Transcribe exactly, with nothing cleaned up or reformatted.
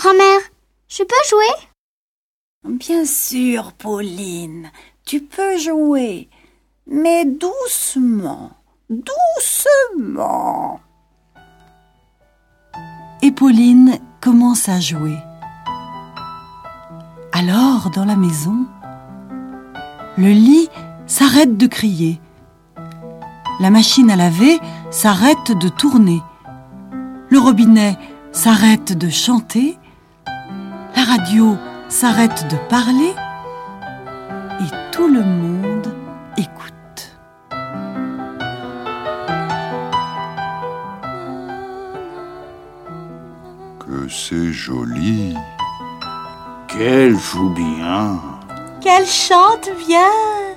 Grand-mère, je peux jouer ? Bien sûr, Pauline, tu peux jouer, mais doucement, doucement. Et Pauline commence à jouer. Alors, dans la maison, le lit s'arrête de crier. La machine à laver s'arrête de tourner. Le robinet s'arrête de chanter. La radio s'arrête de parler. Et tout le monde écoute. Que c'est joli! Qu'elle joue bien! Qu'elle chante bien!